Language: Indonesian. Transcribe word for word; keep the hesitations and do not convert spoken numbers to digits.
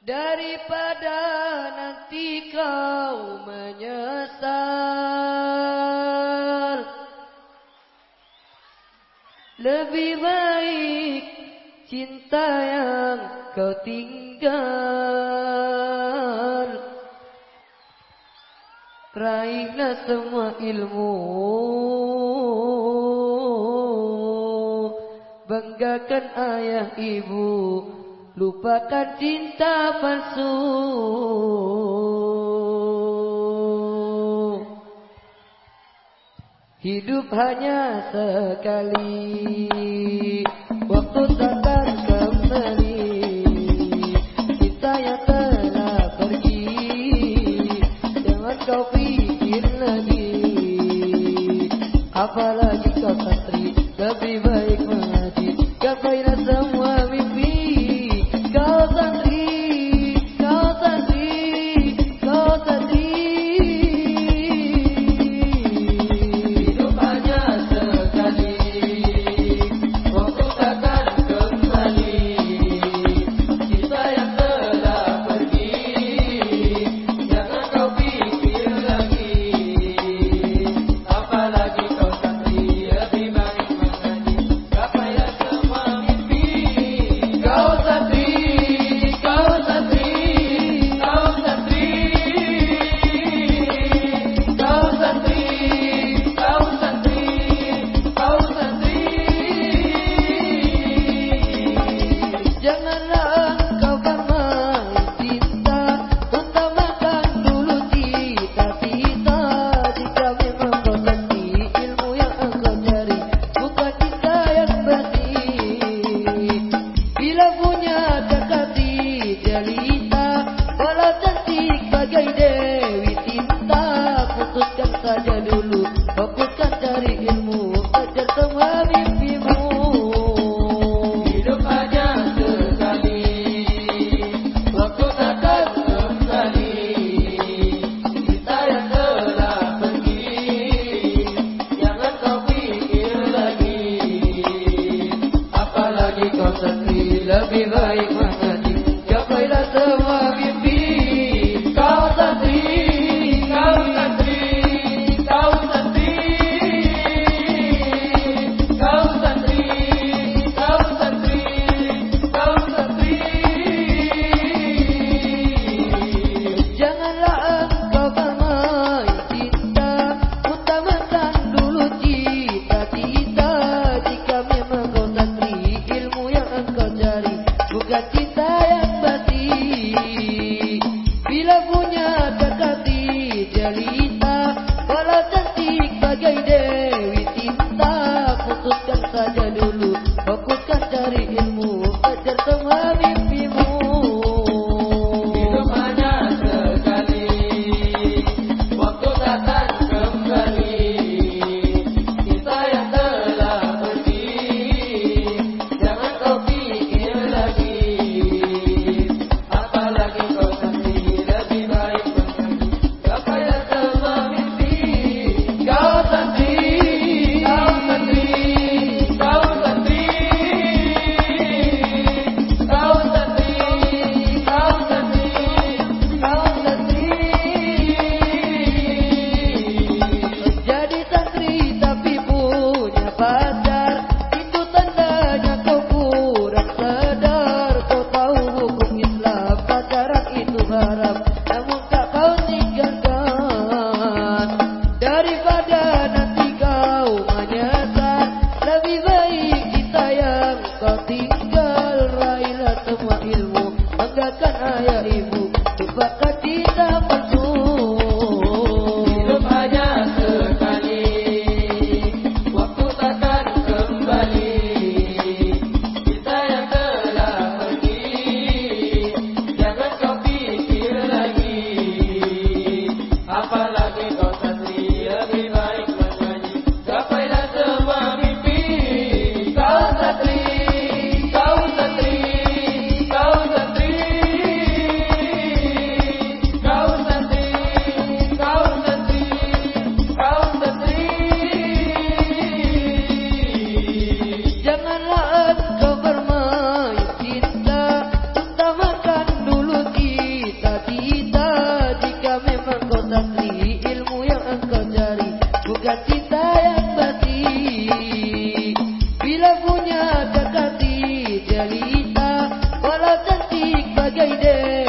daripada nanti kau menyesal. Lebih baik cinta yang kau tinggal. Raihlah semua ilmu, banggakan ayah ibu, lupakan cinta palsu. Hidup hanya sekali, waktu takkan kembali. Kita yang telah pergi, jangan kau pikir lagi. Apalagi kau santri, lebih baik mengaji. Gapailah semua mimpi. Kau santri, kau santri, kau santri. Hidup hanya sekali, waktu takkan kembali. Kita yang telah pergi, jangan kau pikir lagi. Apalagi kau santri, lebih baik mengaji. Gapailah semua mimpi. Kau santri, kau santri, kau santri, kau santri, kau santri, kau santri. Janganlah engkau bermain cinta, utamakan dulu cita-cita. Jika memang kau santri, ilmu yang engkau cari bukan cinta yang basi. Bila punya kekasih jelita, walau cantik bagai Dewi Cinta, putuskan saja dulu, fokuskan cari ilmu, kejar semua mimpimu. Hidup hanya sekali, waktu takkan kembali. Kita yang telah pergi, jangan kau pikir lagi. Apalagi kau santri, lebih baik mengaji. Gapailah semua mimpi. Kau santri, kau santri, kau santri, kau santri, kau santri, kau santri. Janganlah engkau bermain cinta, utamakan dulu cita-cita. Jika memang kau santri, ilmu yang engkau cari bukan cinta yang basi. Bila punya kekasih jelita, walau cantik bagai Dewi Cinta, putuskan saja dulu, fokuskan cari ilmu, kejar semua mimpimu. Hidup hanya sekali, waktu takkan kembali. Kita yang telah pergi, jangan kau pikir lagi. Apalagi kau santri, lebih baik mengaji. Gapailah semua mimpi. Kau santri, kau santri, kau santri, kau santri, kau santri, kau santri. Jadi santri tapi punya pacar, itu tandanya kau kurang sadar. Kau tahu hukum Islam, pacaran itu haram, namun tak kau tinggalkan. Daripada nanti kau menyesal, lebih baik kita yang kau tinggal. Raihlah semua ilmu, banggakan ayah ibu, lupakan cinta palsu. Hidup hanya sekali, waktu takkan kembali. Kita yang telah pergi, jangan kau pikir lagi. Apalagi kau santri, lebih baik mengaji. Gapailah semua mimpi. Kau santri, kau santri, kau santri, kau santri, kau santri, kau santri. Janganlah engkau bermain cinta, utamakan dulu walau cantik bagai dewa.